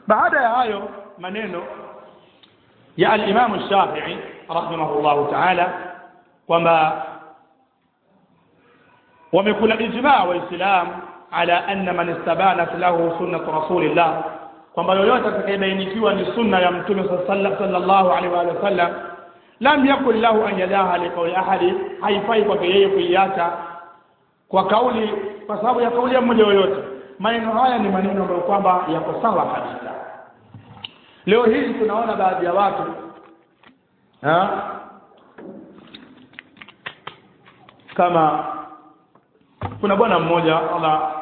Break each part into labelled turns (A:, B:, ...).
A: baada ya hayo maneno ya al-Imam Shafi'i rahimahullah ta'ala kwamba wamekula ijma' wa Islam ala anna man istabanat lahu sunnatu rasulillah, kwamba yoyote atakayebainikiwa ni sunna ya mtume sallallahu alaihi wa sallam lam yakul lahu an yadaha liqawli ahadi, haifai kwa yeye kuiacha kwa kauli, kwa sababu ya kauli ya mmoja yoyote. Maneno haya ni maneno ambayo kwamba yako sawa kabisa. Leo hii tunaona baadhi ya watu kama kuna bwana mmoja Allah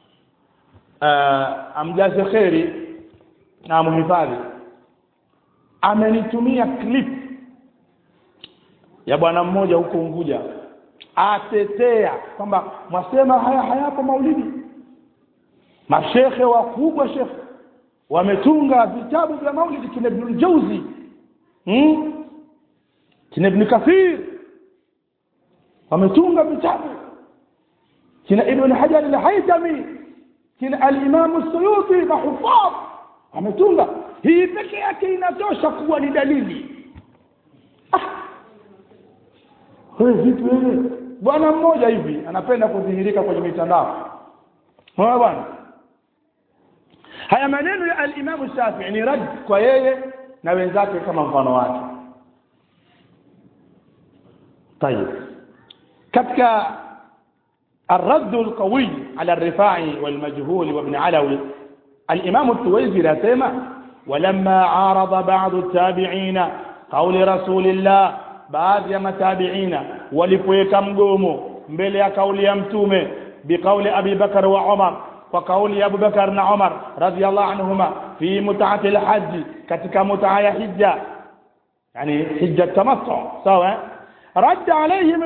A: amjaze khairi na muhifadhi, amenitumia clip ya bwana mmoja huko Unguja atetea kwamba mwasema haya hayapo maulidi. Mashekhe wakubwa shekhe wametunga vitabu vya maulidi, kina Ibn al-Jawzi, kina Ibn Kathir wametunga vitabu, kina Ibn Hajar al-Haytami, kina al-Imam as-Suyuti mahufadh wametunga. Hii pekee yake inatosha kuwa ni dalili. Wewe vipi wewe? Bwana mmoja hivi anapenda kudhihirika kwenye mitandao. Bwana, haya maneno ya al-Imam Shafi'i ni rad kwa yeye na wenzake kama mfano wake. طيب katika الرد القوي على الرفاعي والمجهول وابن علوي الإمام التويزي anasema ولما عارض بعض التابعين قول رسول الله، baadhi ya matabiina walipoweka mgomo mbele ya kauli ya mtume biqauli Abi Bakar wa Umar, kwa kauli ya Abu Bakar na Umar radhiyallahu anhuma fi mut'ati al-hajj, katika mut'a ya hija, yani hija tamattu, sawa. رد عليهم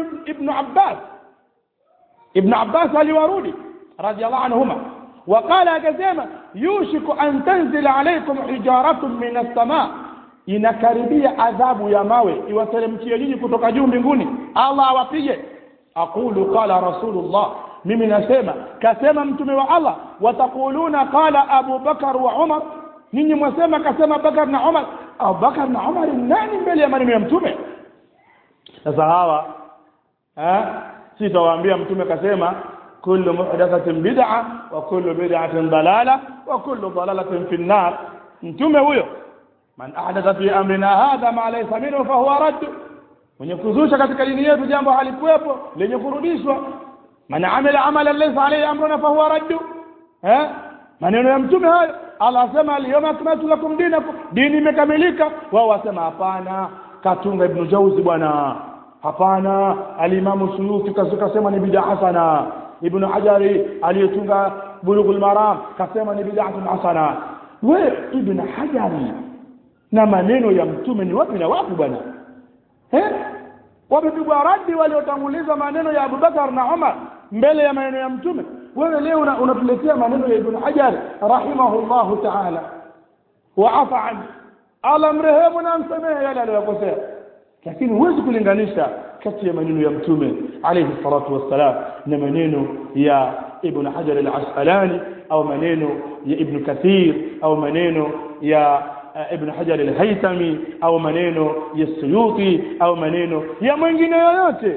A: ابن عباس aliwarudi radhiyallahu anhuma وقال akasema yushiku an tanzil alaykum hijaratun min as-samaa, inakaribia adhabu ya mawe iwateremkie nyinyi kutoka juu mbinguni, Allah awapige. aqulu qala rasulullah, mimi nasema kasema mtume wa Allah. wataquluna qala Abu Bakar wa Umar, ninyi mwasema kasema Bakar na Umar. Abu Bakar na Umar nani mbele ya maneno ya mtume? Sasa hawa sitawaambia mtume kasema kullu muhdathatin bid'a wa kullu bid'atin dalala wa kullu dalalatin fi an-nar. Mtume huyo man ahdatha fi amrina hadha ma laysa minhu fa huwa radd, mwenye kuzusha katika dini yetu jambo halikuwepo lenye kurudishwa. Man amila amalan laysa alayhi amruna fa huwa radd. Maneno ya mtume hayo. Allah asema al-yawma akmaltu lakum dinakum, dini imekamilika. Wao wasema hapana, katunga Ibn Jawzi bwana, hapana, al-Imam Suyuti kasema ni bid'a hasana, Ibn Hajari aliyetunga Bulughul Maram kasema ni bid'atun hasana. Wewe Ibn Hajari na maneno ya mtume ni wapi na wapi bwana? Wamepigwa radi waliotanguliza maneno ya Abu Bakar na Umar mbele ya maneno ya mtume. Wewe leo unatuletea maneno ya Ibn Hajar rahimahullahu ta'ala wa afa an, ala mrehemu na msamehe yale aliyokosea. Lakini huwezi kulinganisha kati ya maneno ya mtume alayhi salatu wassalam na maneno ya Ibn Hajar al-Asqalani au maneno ya Ibn Kathir au maneno ya Ibn Hajar al-Haytami au maneno ya Suyuti au maneno ya mwingine yoyote.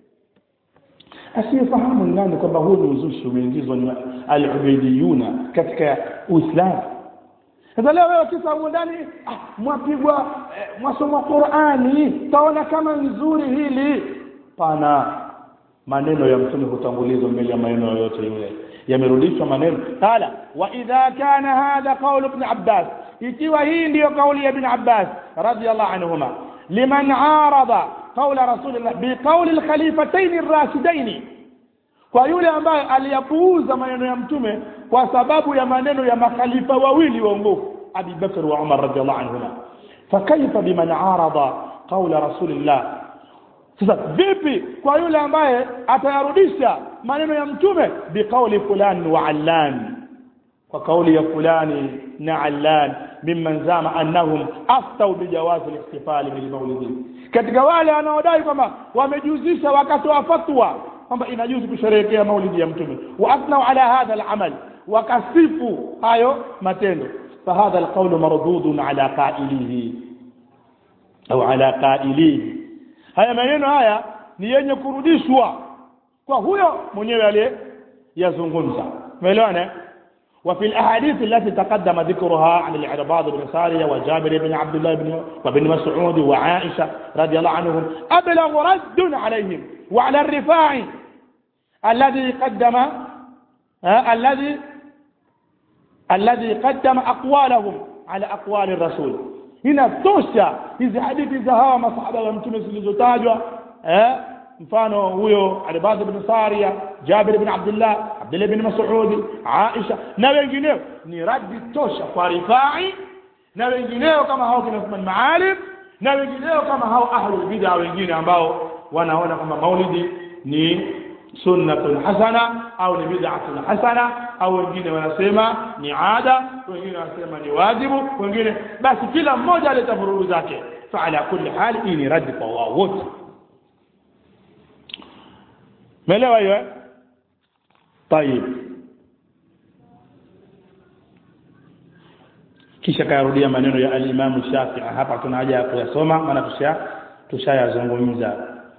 A: Asiyefahamu nani kwamba huu ni uzushi umeingizwa na al-Ubaydiyuna katika Uislamu. Sasa leo wewe kisa ndani mwapigwa mwasoma Qur'ani taona kama nzuri hili. Pana maneno ya mtume hutangulizwa mbele ya maneno yote yule, yamerudishwa maneno. Qala wa idha kana hadha qawl ibn Abbas, ikiwa hii ndiyo kauli ya Ibn Abbas radiyallahu anhuma, liman arada qawl rasulillah bi qawl al-khalifatayn ar-rashidayn, kwa yule ambaye aliyapuuza maneno ya mtume kwa sababu ya maneno ya makhalifa wawili waongofu Abi Bakr wa Umar radiyallahu anhuma, fakaifa biman arada qawl rasulillah. Sasa vipi kwa yule ambaye atayarudisha maneno ya mtume biqauli fulan wa allan, kwa kauli ya fulani na allan, mimman zama annahum aftau bijawaz al-ihtifal bil mawlid, katika wale wanaodai kwamba wamejuzisha wakatoa fatwa kwamba inajuzu kusherehekea maulidi ya mtume, wa asnau ala hadha al-amal, wakasifu hayo matendo. فهذا القول مردود على قائله au ala qailihi. Haya maneno haya ni yenye kurudishwa kwa huyo mwenyewe aliyezungumza. Umeelewana? وفي الأحاديث التي تقدم ذكرها عن العرباض بن سارية وجابر بن عبد الله وابن مسعود وعائشة رضي الله عنهم أبلغ رد عليهم وعلى الرفاعي الذي قدم أقوالهم على أقوال الرسول. هنا توشا hizi hadithi za hawa masahaba wa mtume zilizotajwa mfano huyo Al-Bad ibn Sariya, Jabir ibn Abdullah, Abdullah ibn Mas'ud, Aisha na wengineo ni radi tosha kwa Rifai na wengineo kama hao kina Uthman Maalim na wengineo kama hao ahlul bid'ah wengine ambao wanaona kwamba maulidi ni sunnatun hasana au ni bid'atun hasana au wengine wanasema ni ada, wengine wanasema ni wajibu, wengine basi kila mmoja aleta vurugu zake. Fa ala kulli hali hii ni radi kwa wao wote. Melewa hiyo? Tayeb. Kisha karudia maneno ya al-Imam Shafi'i. Hapa tuna haja ya kuyasoma maana tushayazungumza.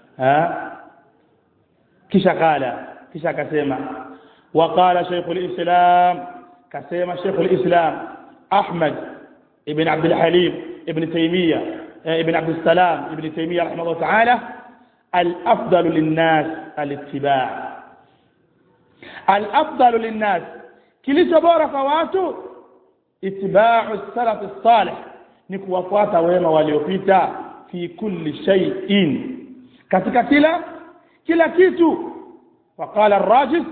A: kisha akasema waqala Sheikhul Islam, kasema Sheikhul Islam Ahmad ibn Abdul Halim ibn Taymiyyah ibn Abdul Salam ibn Taymiyyah rahimahullah ta'ala al-afdalu lin-nas al-ittiba'. Al-afdalu lin-nas, kilicho bora kwa watu, ittiba'u as-salaf as-salih, ni kuwafuata wema waliopita, fi kulli shay'in, katika kila kitu. Waqala ar-Rajis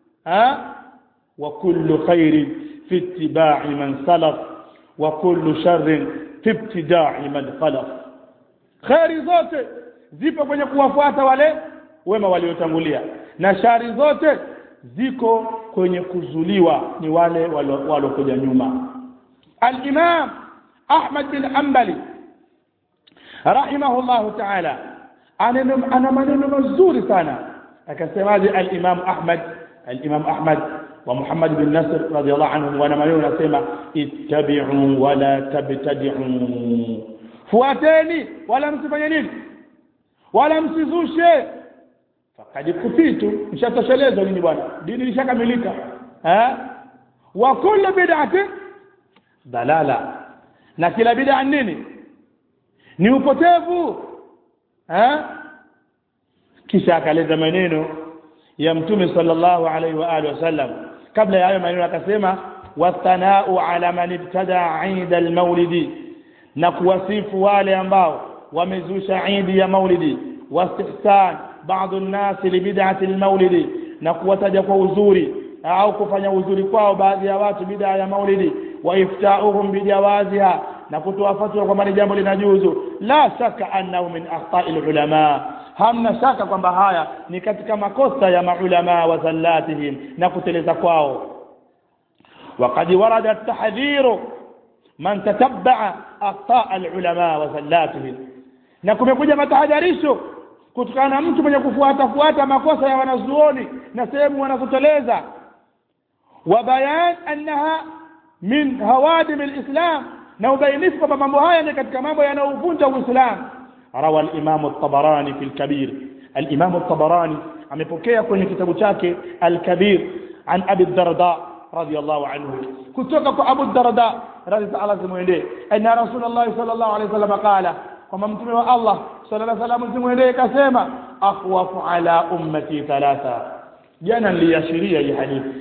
A: wa kullu khairin fi ittiba'i man salaf wa kullu sharrin fi ibtida'i man khalaf. Khairi zote zipo kwenye kuwafuata wale wema waliotangulia, na shari zote ziko kwenye kuzuliwa ni wale walokuja nyuma. Al-Imam Ahmad bin Hanbali rahimahullah ta'ala ana maneno mazuri sana, akasemaje al-Imam Ahmad wa Muhammad bin Nasr radiyallahu anhum, wana maneno yanasema ittabi'u wa la tabtadi'u, fuateni wala msifanye nini, wala msizushe. Fakadi kufitu, mshatoshelezwa nini bwana, dini ilishakamilika. Wa kullu bid'atin dalala, na kila bid'a nini, ni upotevu. Kisha akaleza maneno ya Mtume sallallahu alaihi wa alihi wasallam. Kabla ya hayo maneno akasema wathanau ala man ibtada 'id al-maulidi, na kuwasifu wale ambao wamezusha idi ya maulidi, wastihsan baadhi an-nas li bid'ati al-maulidi, na kuwataja kwa uzuri au kufanya uzuri kwao baadhi ya watu bid'a ya maulidi, wa ifta'uhum bijawaziha, na kutoa fatwa kwamba ni jambo linajuzu. La shaka annahu min akhta'il ulama, hamna shaka kwamba haya ni katika makosa ya maulama wa zallatihim, na kuteleza kwao. Waqad warada at-tahdhiru man tatabba'a akhta' al-ulama wa zallatihim, na kumekuja matahadharisho kutokana na mtu mwenye kufuata makosa ya wanazuoni na sehemu wanazoteleza. Wa bayan annaha min hawadim al-islam, na ubainifu kwamba mambo haya ni katika mambo yanayovunja Uislamu. Rawa al-Imam at-Tabarani fi al-Kabir, al-Imam at-Tabarani amepokea kwenye kitabu chake al-Kabir an Abi Darda radiyallahu anhu, kutoka kwa Abu Darda radhiyallahu anhu mwende, anna Rasulullah sallallahu alayhi wasallam qala, kama mtume wa Allah sallallahu alayhi wasallam mwende kasema, akhwafu ala ummati thalatha. Jana niliashiria hii hadithi,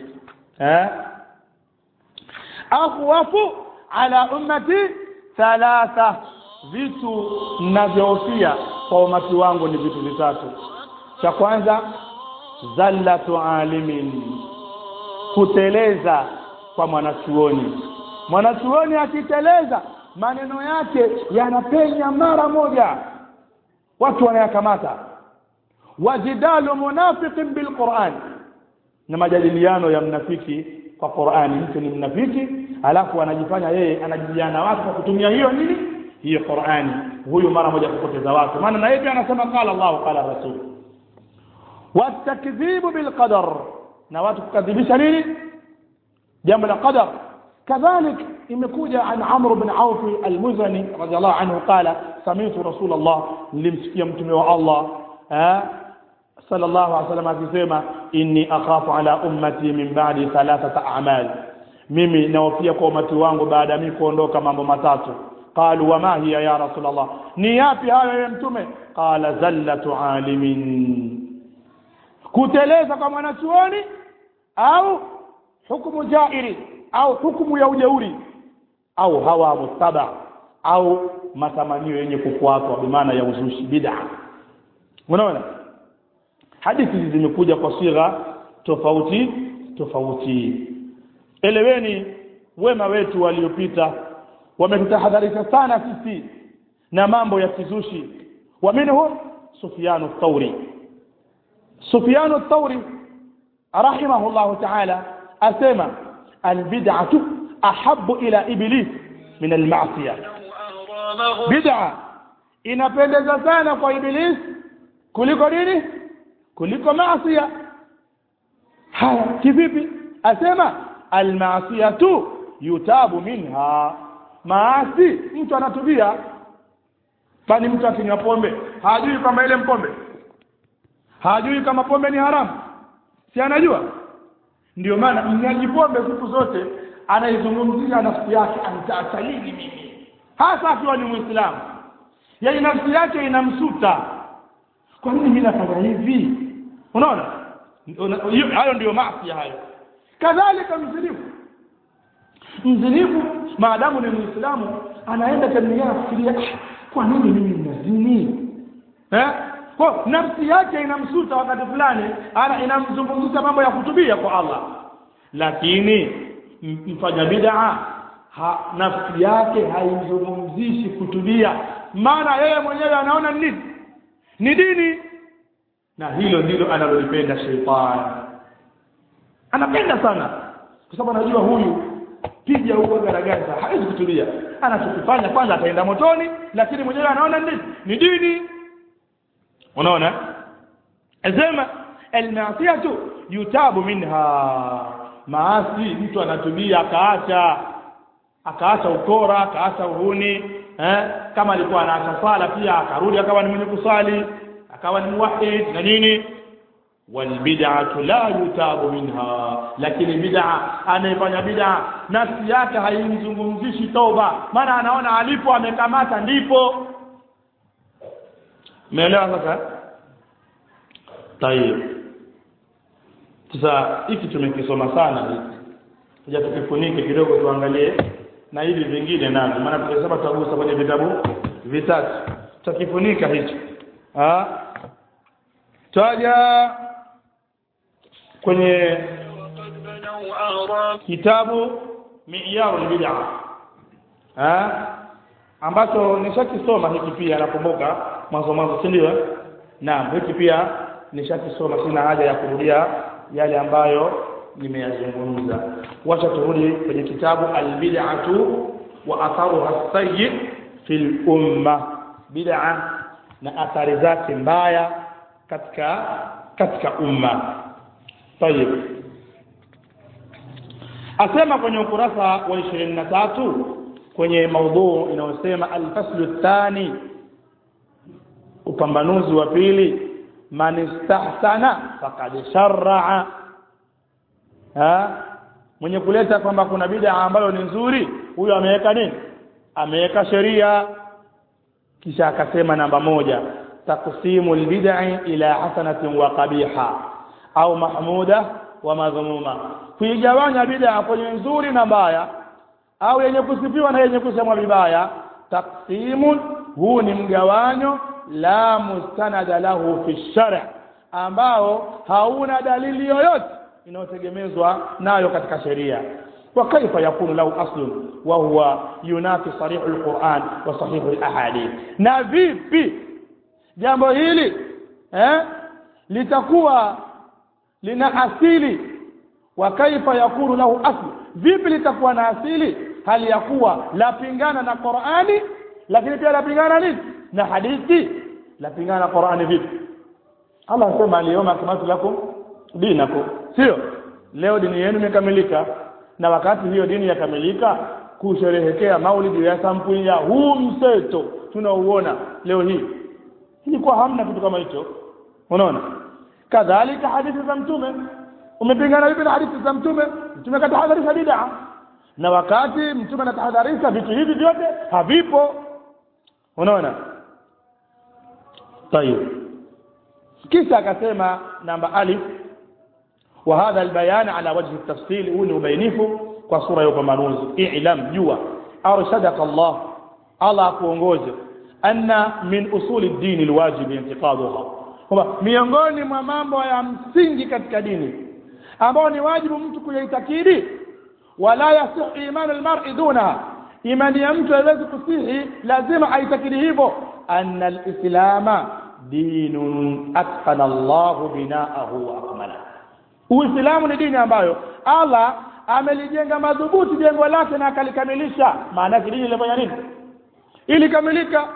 A: akhwafu ala ummati thalatha, vitu ninavyohofia kwa umati wangu ni vitu vitatu. Cha kwanza, zallatu alimin, kuteleza kwa mwanachuoni. Mwanachuoni akiteleza maneno yake yanapenya mara moja, watu wanayakamata. Wajidalu munafiqin bil Qur'an, na majadiliano ya mnafiki kwa Qur'ani. Mtu ni mnafiki alafu anajifanya yeye anajadiliana watu kwa kutumia hiyo Qur'ani, huyu mara moja kupoteza watu, maana na yeye anasema qala Allah qala Rasul. Watakdhibu bil qadar, na watu kukadhibisha jambo la qadar. Kadhalik imekuja an Amr ibn Auf al-Muzani radiyallahu anhu qala sami'tu Rasulullah, nilimsikia mtume wa Allah sallallahu alaihi wasallam akisema inni akhafu ala ummati min ba'di thalathata a'mal, mimi naofia kwa umati wangu baada ya mimi kuondoka mambo matatu. Qalu wa ma hiya ya Rasulullah, ni yapi hayo ya mtume? Qala zallatu alimin, kuteleza kwa mwanachuoni, au hukumu jairi, au hukumu ya ujeuri, au hawa mustaba, au matamanio yenye kufuatwa bi maana ya uzushi bid'a. Unaona hadithi hizi zimekuja kwa sigha tofauti tofauti. Eleweni wema wetu waliopita wametahadharisha sana sisi na mambo ya kizushi. Wa minhum Sufyan ath-Thawri. Sufyan ath-Thawri rahimahullah ta'ala asema al-bid'atu ahabbu ila iblis min al-ma'siyah. Bid'a inapendeza sana kwa iblis kuliko nini? Kuliko maasiya. Haya kivipi? Asema al-ma'siyatu yutabu minha, maasi mtu anatubia. Bali mtu akinywa pombe hajui kama ile pombe, hajui kama pombe ni haramu, si anajua? Ndio maana mnywaji pombe siku zote anaizungumzia nafsi yake, anataka nini mimi, hasa akiwa ni Muislamu. Yaani nafsi yake inamsuta, kwa nini mimi nafanya hivi? Unaona hayo ndio maasi hayo. Kadhalika mzinifu maadamu ni Muislamu anaenda kamili kufikiria kwa nini mimi nazini, kwa nafsi yake inamsuta wakati fulani, inamzungumzia mambo ya kutubia kwa Allah. Lakini mfanya bid'a nafsi yake haizungumzishi kutubia, maana yeye mwenyewe anaona nini ni dini, na hilo ndilo analolipenda shetani. Anapenda sana kwa sababu anajua huyu pija huko garagaza hawezi kutubia, anachokifanya kwanza ataenda motoni, lakini mwenyewe anaona nini ni dini. Unaona azema al-ma'siyatu yutabu minha, maasi mtu anatubia akaacha ukora, akaacha uhuni, kama alikuwa anaacha sala pia akarudi akawa ni mwenye kusali, akawa ni muwahhid na nini. Wal bid'atu la yutabu minha, lakini bid'a anayefanya bid'a nafsi yake haimzungumzishi toba, maana anaona alipo amekamata ndipo. Umeelewa sasa? Tayeb. Sasa hiki tumekisoma sana hiki. Kuja tukifunike kidogo tuangalie na hivi vingine navyo, maana tukisema tutagusa kwenye vitabu vitatu. Tutakifunika hicho. Taja kwenye kitabu Mi'yarul Bid'ah ambacho nishakisoma hiki pia, nakumbuka mwanzo si ndio? Naam, hiki pia nishakisoma, sina haja ya kurudia yale ambayo nimeyazungumza. Wacha turudi kwenye kitabu Al-Bid'atu wa atharuha as-sayyi fil umma, bid'a na athari zake mbaya katika umma. Tayeb, asema kwenye ukurasa wa 23 kwenye maudhu inayosema al-faslu ath-thani, upambanuzi wa pili, man istahsana faqad shar'a. Mwenye kuleta kwamba kuna bid'a ambayo ni nzuri, huyo ameweka nini? Ameweka sheria. Kisha akasema namba 1, taqsimu al-bid'i ila hasanatin wa qabiha au mahmuda wa madhmuma, kuigawanya bid'a kwenye nzuri na mbaya, au yenye kusifiwa na yenye kusemwa vibaya. Taqsimun, huu ni mgawanyo la mustanada lahu fi shar', ambao hauna dalili yoyote inayotegemezwa nayo katika sheria. Wa kaifa yakunu lahu aslun wa huwa yunafi sarihul Qur'an wa sahihul ahadith, na vipi jambo hili litakuwa lina asili? Wa kaifa yakunu lahu asl, vipi litakuwa na asili hali ya kuwa lapingana na Qur'ani, lakini pia lapingana nini na hadithi? Lapingana na Qur'ani vipi? Allah anasema al-yawma akmaltu lakum dinakum, sio leo dini yenu imekamilika. Na wakati hiyo dini yakamilika, kusherehekea maulidi ya sampuli ya huu mseto tunauona leo hii. Ilikuwa hamna kitu kama hicho. Unaona? Kadhalika hadithi za mtume, umepingana vipi na hadithi za mtume? Mtume katahadharisha bid'a, na wakati mtume anatahadharisha vitu hivi vyote havipo. Unaona? Tayeb. Kisha akasema namba alif, wa hadha albayan ala wajhi at-tafsil, huu ni ubainifu kwa sura ya upambanuzi. I'lam, jua, arshadaka Allah kuongoze, anna min usuli ad-din alwajib intiqaduha, kwamba miongoni mwa mambo ya msingi katika dini ambao ni wajibu mtu kuyaitakidi, wala yasih iman almar'i duna, imani ya mtu haiwezi kusihi, lazima aitakidi hivyo, anna alislama dinun atqana Allahu binaahu wa akmala. Uislamu ni dini ambayo Allah amelijenga madhubuti jengo lake na akalikamilisha. Maana yake dini ilifanya nini? Ilikamilika.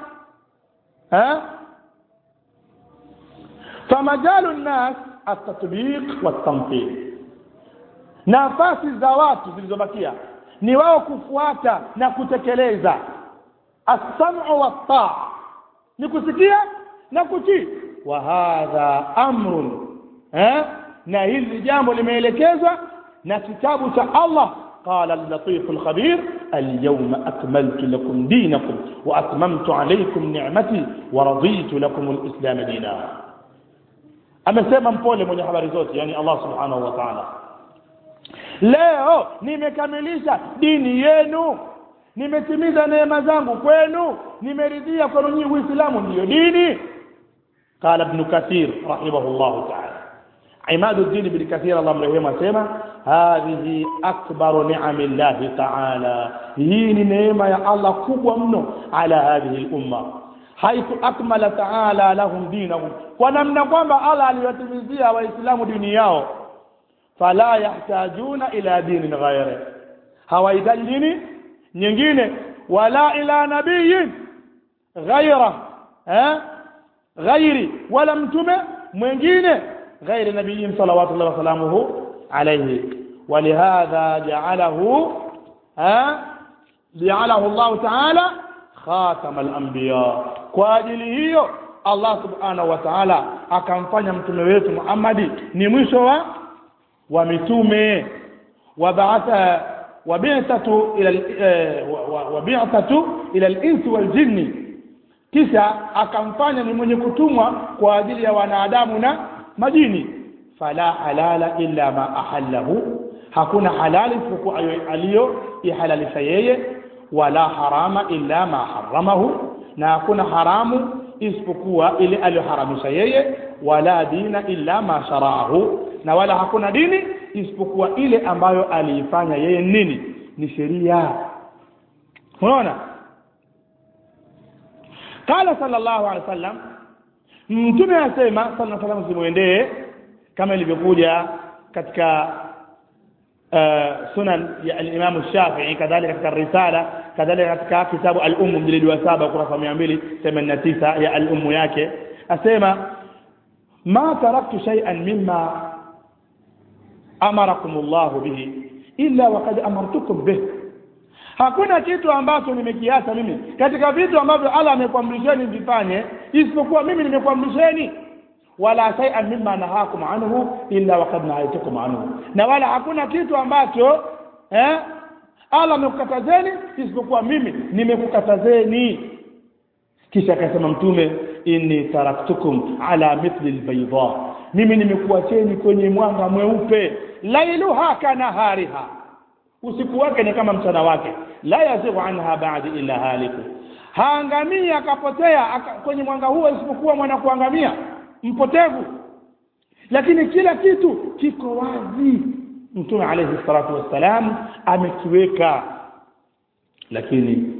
A: فمجال الناس التطبيق والتنفيذ, nafasi za watu zilizobakia ni wao kufuata na kutekeleza. As-sam'u wat-ta'a, ni kusikia na kutii. Wa hadha amrun, na hili jambo limeelekezwa na kitabu cha Allah. قال اللطيف الخبير اليوم أكملت لكم دينكم وأتممت عليكم نعمتي ورضيت لكم الإسلام دينا. amesema mpole mwenye habari zote, yani Allah subhanahu wa ta'ala, leo nimekamilisha dini yenu, nimetimiza neema zangu kwenu, nimeridhia kwenu nyinyi Uislamu ndio dini. قال ابن كثير رحمه الله تعالى, عماد الدين ابن كثير الله مرحمه asema هذه أكبر نعم الله تعالى, hii ni neema ya Allah kubwa mno, ala hadhihi al-umma, haithu akmala ta'ala lahum dinahum, kwa namna kwamba Allah aliwatimizia waislamu dini yao. Fala yahtajuna ila dinin ghayri, hawahitaji dini nyingine, wala ila nabiyin ghayra ghairi, wala mtume mwingine ghairi nabiyin salawatullahi wa salamuhu alayhi. ولهذا جعله الله تعالى خاتم الانبياء, kwa ajili hiyo Allah subhanahu wa ta'ala akamfanya mtume wetu Muhammad ni mwisho wa mitume. wabi'thatu ila al-insi wal jinni, kisha akamfanya ni mwenye kutumwa kwa ajili ya wanadamu na majini. Fala halala illa ma ahallahu, hakuna halali isipokuwa aliyo ihalalisha yeye, wala harama illa ma haramahu, na hakuna haramu isipokuwa ile aliyoharamisha yeye, wala dina illa ma shara'ahu, na wala hakuna dini isipokuwa ile ambayo aliifanya yeye nini, ni sheria. Unaona? Qala sallallahu alaihi wasallam, mtume asema sallallahu alaihi wasallam zimuendee, kama ilivyokuja katika sunan ya al-Imam Shafi'i, kadhalika katika risala, kadhalika katika kitabu al-Umm mjilid wa 7 ukurasa 289 ya al-Umm yake, asema ma taraktu shay'an mimma amarakum Allah bihi illa waqad amartukum bih, hakuna kitu ambacho nimekiacha mimi katika vitu ambavyo Allah amekuamrisheni vifanye isipokuwa mimi nimekuamrisheni. Wala shay'an mimma nahakum anhu illa waqad nahaytukum anhu, na wala hakuna kitu ambacho Allah amekukatazeni isipokuwa mimi nimekukatazeni. Kisha akasema mtume, inni taraktukum ala mithli albayda, mimi nimekuacheni kwenye mwanga mweupe, lailuha kanahariha, usiku wake ni kama mchana wake, la yazighu anha ba'd illa haliku, haangamia akapotea kwenye mwanga huo isipokuwa mwana kuangamia mpotevu. Lakini kila kitu kiko wazi, mtume alayhi salatu wassalam amekiweka, lakini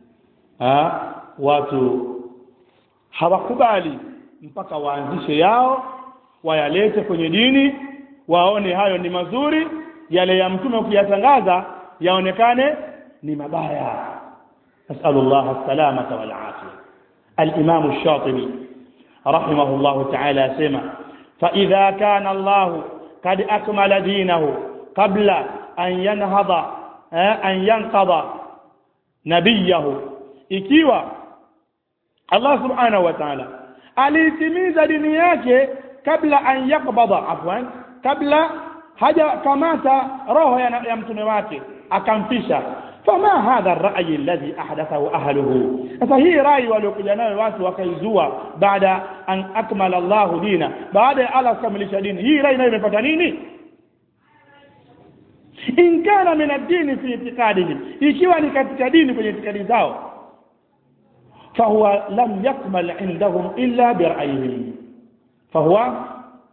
A: watu hawakubali mpaka waanzishe yao, wayalete kwenye dini, waone hayo ni mazuri, yale ya mtume ukiyatangaza yaonekane ni mabaya. Nasallallahu as-salamata wal afiyah. Al-Imam ash-Shatibi rahimahullah ta'ala asema, fa idha kana Allah qad akmala dinahu qabla an yanhada an yanqada nabiyahu, ikiwa Allah subhanahu wa ta'ala alitimiza dini yake kabla an yakbada, afwan, kabla haja kamata roho ya mtume wake akamfisha, fama hadha ar-ra'y alladhi ahdathahu ahluhu. Sasa hii rai waliokuja nayo watu wakaizua baada an akmala Allah dina, baada ya Allah kukamilisha dini, hii rai nayo imepata nini? In kana min ad-din fi i'tiqadihim, ikiwa ni katika dini kwenye itikadi zao, fahuwa lam yakmal indahum illa bi ra'yihim, fahuwa,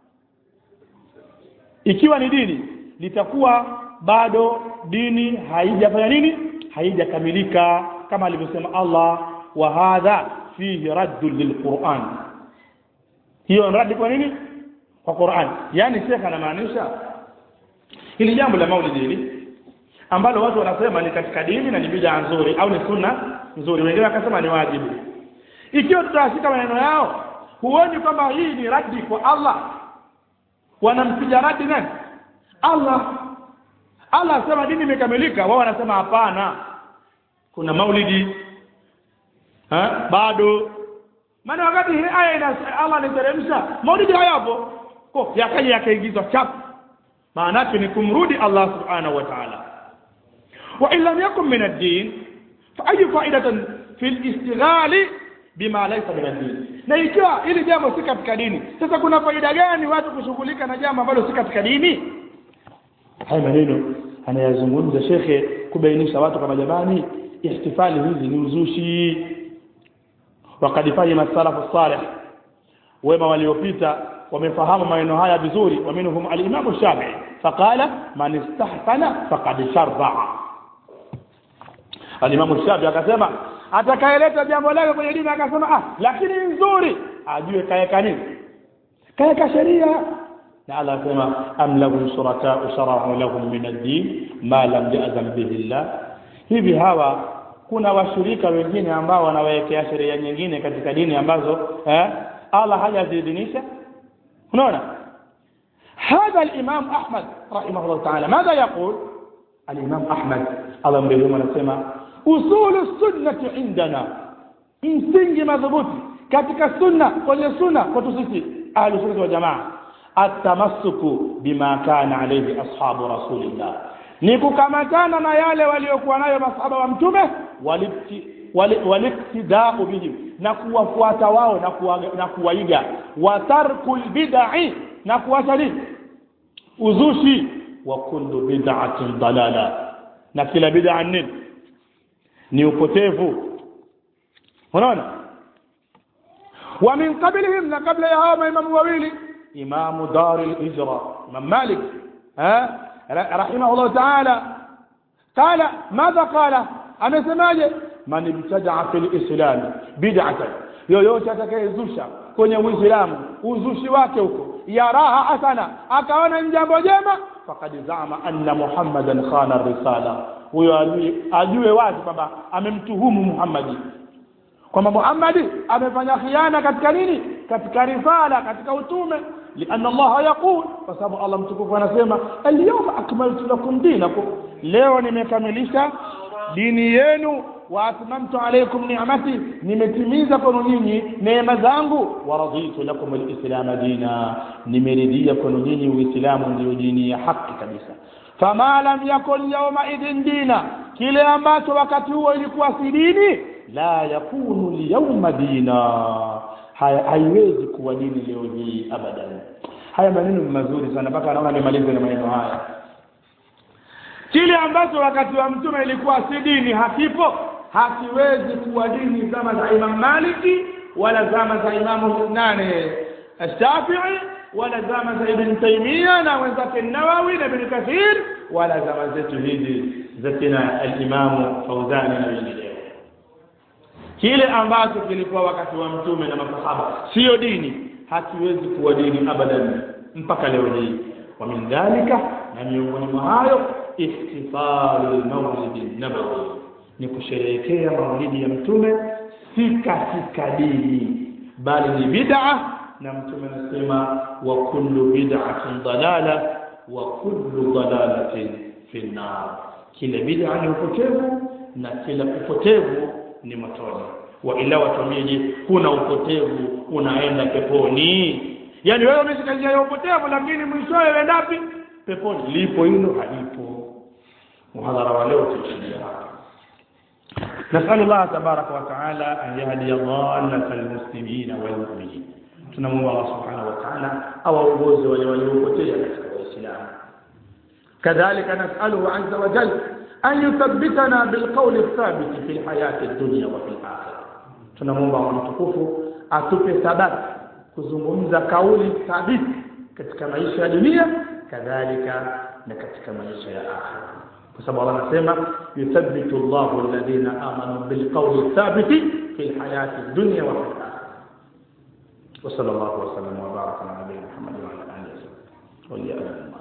A: ikiwa ni dini litakuwa bado dini haijafanya nini, haijakamilika, kama alivyosema Allah, wa hadha fihi radd lilquran. Hiyo radi kwa nini? Kwa Qur'an. Yani shekha anamaanisha hili jambo la maulidi hili ambalo watu wanasema ni katika dini na ni bid'a nzuri au ni sunna nzuri, wengine wakasema ni wajibu. Ikiwa tutashika maneno yao, huoni kwamba hii ni radi kwa Allah? Wanampiga radi nani? Allah. Allah anasema dini imekamilika, wao wanasema hapana, kuna maulidi bado. Maana wakati hii aya ina Allah anateremsha maulidi hayapo, kwa yakaje yakaingizwa chapu, maana yake ni kumrudi Allah subhanahu wa ta'ala. Wa illa yakun min ad-din fa ayu fa'idatan fi al-istighali bima laysa min ad-din. Na ikiwa ili jambo si katika dini, sasa kuna faida gani watu kushughulika na jambo ambalo si katika dini? Haya maneno anayazungumza shekhe kubainisha watu kama jamani, ihtifali hizi ni uzushi. Waqad fahima as-salaf salih, wema waliopita wamefahamu maneno haya vizuri. Wa minhum al-imam Shafi'i faqala man istahsana faqad shar'a. Al-imam Shafi'i akasema atakayeleta jambo lake kwenye dini akasema lakini nzuri, ajue kaeka nini, kaeka sheria. Na Allah asema am lahum shuraka'u shara'u lahum min ad-din ma lam ya'zam bihi Allah. Hivi hawa kuna washirika wengine ambao wanawekea sheria nyingine katika dini ambazo Allah hajazidhinisha. unaona. هذا الإمام أحمد رحمه الله تعالى ماذا يقول؟ الإمام أحمد الله مرحمه anasema usul السنة عندنا, msingi madhubuti katika sunna, kwenye sunna kwa sisi ahli sunna wal jamaa, atamassuku bima kana alayhi ashabu rasulillah, ni kukamatana na yale waliokuwa nayo masahaba wa mtume, waliktidau bihim, na kuwafuata wao na kuwaiga, wa tarkul bid'i, na kuacha uzushi, wa kullu bid'atin dalala, na kila bid'a ni upotevu. unaona. wa min qablihim, na kabla ya hao maimamu wawili, imamu daril hijra imam Malik rahimahullah ta'ala qala madha qala, amesemaje? man ibtada'a fil islam bid'atan, yoyote atakayezusha kwenye Uislamu uzushi wake huko ya raha hasana, akaona jambo jema, faqad zama anna Muhammadan khana risala, huyo ajue wazi kwamba amemtuhumu Muhammadi, kwamba Muhammadi amefanya khiana katika nini? Katika risala, katika utume. لأن الله يقول, فسبب الله mtukufu anasema اليوم أكملت لكم دينكم, leo nimekamilisha dini yenu, wa atmamtu alaykum ni'mati, nimetimiza kwenu nyinyi neema zangu, wa raditu lakum al-islam dina, nimeridhia kwenu nyinyi Uislamu ndio dini ya haki kabisa. Fama lam yakun yawma idin dina, kile ambacho wakati huo ilikuwa si dini, la yakunu liyawma dina, haiwezi kuwa dini leo hii abadan. Haya maneno mazuri sana, mpaka anaona nimalize na maneno haya. Kile ambacho wakati wa mtume ilikuwa si dini, hakipo, hakiwezi kuwa dini zama za Imam Maliki, wala zama za Imam Shafi'i, wala zama za Ibn Taymiyyah na wenzake Nawawi na Ibn Kathir, wala zama zetu hizi zatina al-Imam Fawzan na wengineo. Kile ambacho kilikuwa wakati wa mtume na masahaba sio dini, hakiwezi kuwa dini abadan mpaka leo hii. Wa min dhalika, na miongoni mwa hayo, ihtifalul mawlid nabawi, ni kusherehekea maulidi ya mtume si katika dini bali ni bid'a. Na mtume anasema wa kullu bid'atin dalala wa kullu dalalatin fi an-nar, kila bid'a ni upotevu na kila upotevu ni motoni. Wa ila watuambie, kuna upotevu unaenda peponi? Yani wewe umeshika njia ya upotevu lakini mwishowe unaenda wapi? Peponi. Lipo hilo? Halipo. Muhadhara wa leo tuishia hapa. نسأل الله تبارك وتعالى أن يهدي ضالة المسلمين والمؤمنين. تنمو الله سبحانه وتعالى أو أوجوز وليوكتيا الإسلام. كذلك نسأله عز وجل أن يثبتنا بالقول الثابت في الحياة الدنيا وفي الآخرة. تنمو الله متكفو أتوفي ثبات kuzungumza kauli thabiti katika maisha ya dunia, kadhalika na katika maisha ya akhera. Kwa sababu Allah anasema yuthabbitu Allahu alladhina amanu bilqawli thabiti fil hayati dunya wa fil akhirah. Wa sallallahu wa sallam wa baraka ala nabiyyina Muhammad wa ala alihi wa sahbihi.